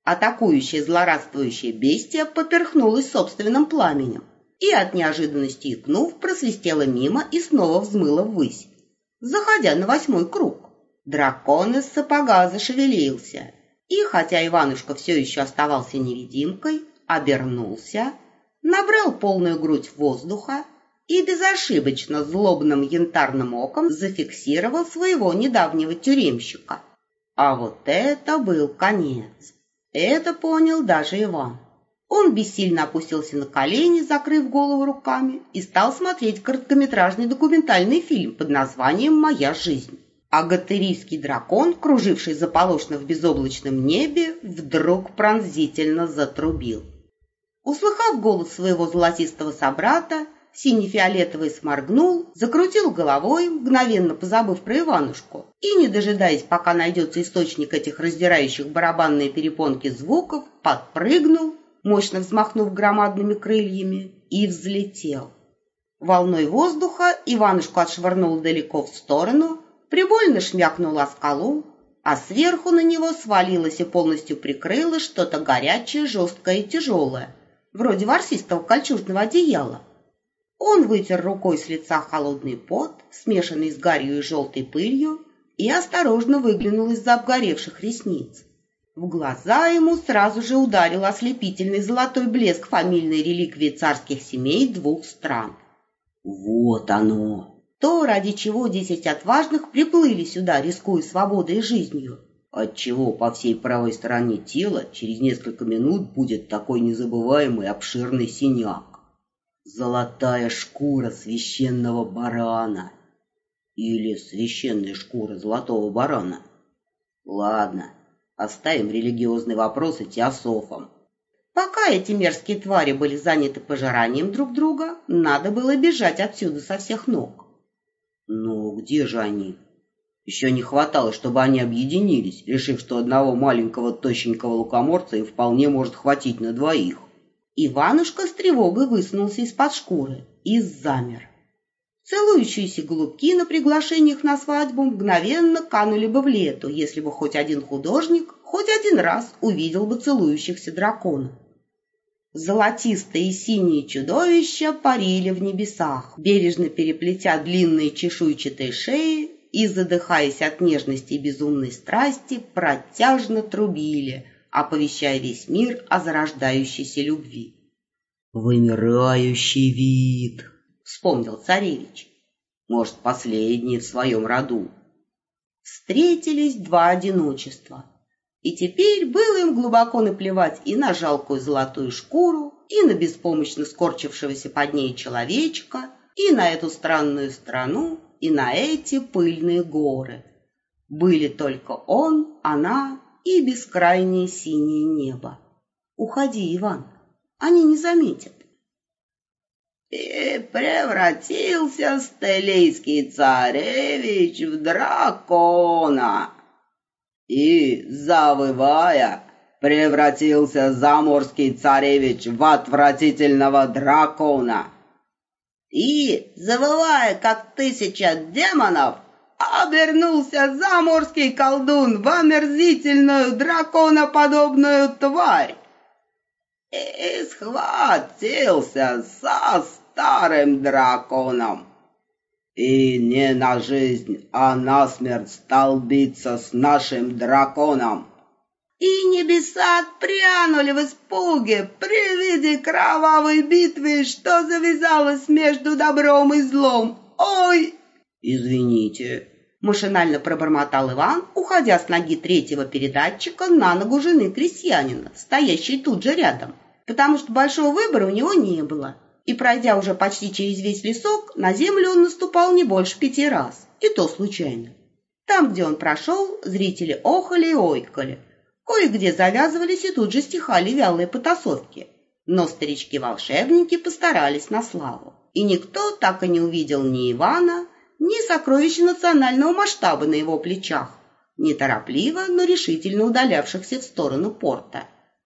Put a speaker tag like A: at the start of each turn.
A: Атакующее злорадствующее бестия поперхнулось собственным пламенем и от неожиданности икнув, просвистело мимо и снова взмыло ввысь, заходя на 8-й круг. Дракон из сапога зашевелился, и, хотя Иванушка все еще оставался невидимкой, обернулся, набрал полную грудь воздуха и безошибочно злобным янтарным оком зафиксировал своего недавнего тюремщика. А вот это был конец. Это понял даже Иван. Он бессильно опустился на колени, закрыв голову руками, и стал смотреть короткометражный документальный фильм под названием «Моя жизнь». А гатырийский дракон, круживший заполошно в безоблачном небе, вдруг пронзительно затрубил. Услыхав голос своего золотистого собрата, сине-фиолетовый сморгнул, закрутил головой, мгновенно позабыв про Иванушку, и, не дожидаясь, пока найдется источник этих раздирающих барабанные перепонки звуков, подпрыгнул, мощно взмахнув громадными крыльями, и взлетел. Волной воздуха Иванушку отшвырнул далеко в сторону, прибольно шмякнул о скалу, а сверху на него свалилось и полностью прикрыло что-то горячее, жесткое и тяжелое, вроде ворсистого кольчужного одеяла. Он вытер рукой с лица холодный пот, смешанный с гарью и желтой пылью, и осторожно выглянул из-за обгоревших ресниц. В глаза ему сразу же ударил ослепительный золотой блеск фамильной реликвии царских семей 2 стран. Вот оно! То, ради чего 10 отважных приплыли сюда, рискуя свободой и жизнью. Отчего по всей правой стороне тела через несколько минут будет такой незабываемый обширный синяк. Золотая шкура священного барана. Или священная шкура золотого барана. Ладно, оставим религиозные вопросы теософам. Пока эти мерзкие твари были заняты пожиранием друг друга, надо было бежать отсюда со всех ног. Но где же они? Еще не хватало, чтобы они объединились, решив, что одного маленького тощенького лукоморца им вполне может хватить на 2. Иванушка с тревогой высунулся из-под шкуры и замер. Целующиеся голубки на приглашениях на свадьбу мгновенно канули бы в лету, если бы хоть один художник хоть один раз увидел бы целующихся драконов. Золотистые и синие чудовища парили в небесах, бережно переплетя длинные чешуйчатые шеи и, задыхаясь от нежности и безумной страсти, протяжно трубили, оповещая весь мир о зарождающейся любви. «Вымирающий вид», — вспомнил царевич. «Может, последний в своем роду». Встретились 2 одиночества. И теперь было им глубоко наплевать и на жалкую золотую шкуру, и на беспомощно скорчившегося под ней человечка, и на эту странную страну, и на эти пыльные горы. Были только он, она и бескрайнее синее небо. Уходи, Иван, они не заметят. И превратился стелийский царевич в дракона. И, завывая, превратился заморский царевич в отвратительного дракона. И, завывая, как 1000 демонов, обернулся заморский колдун в омерзительную драконоподобную тварь. И схватился со старым драконом. И не на жизнь, а на смерть стал биться с нашим драконом. И небеса отпрянули в испуге при виде кровавой битвы, что завязалась между добром и злом. Ой! Извините, машинально пробормотал Иван, уходя с ноги 3-го передатчика на ногу жены крестьянина, стоящей тут же рядом, потому что большого выбора у него не было. И, пройдя уже почти через весь лесок, на землю он наступал не больше 5 раз, и то случайно. Там, где он прошел, зрители охали и ойкали. Кое-где завязывались и тут же стихали вялые потасовки. Но старички-волшебники постарались на славу. И никто так и не увидел ни Ивана, ни сокровища национального масштаба на его плечах, неторопливо, но решительно удалявшихся в сторону порта.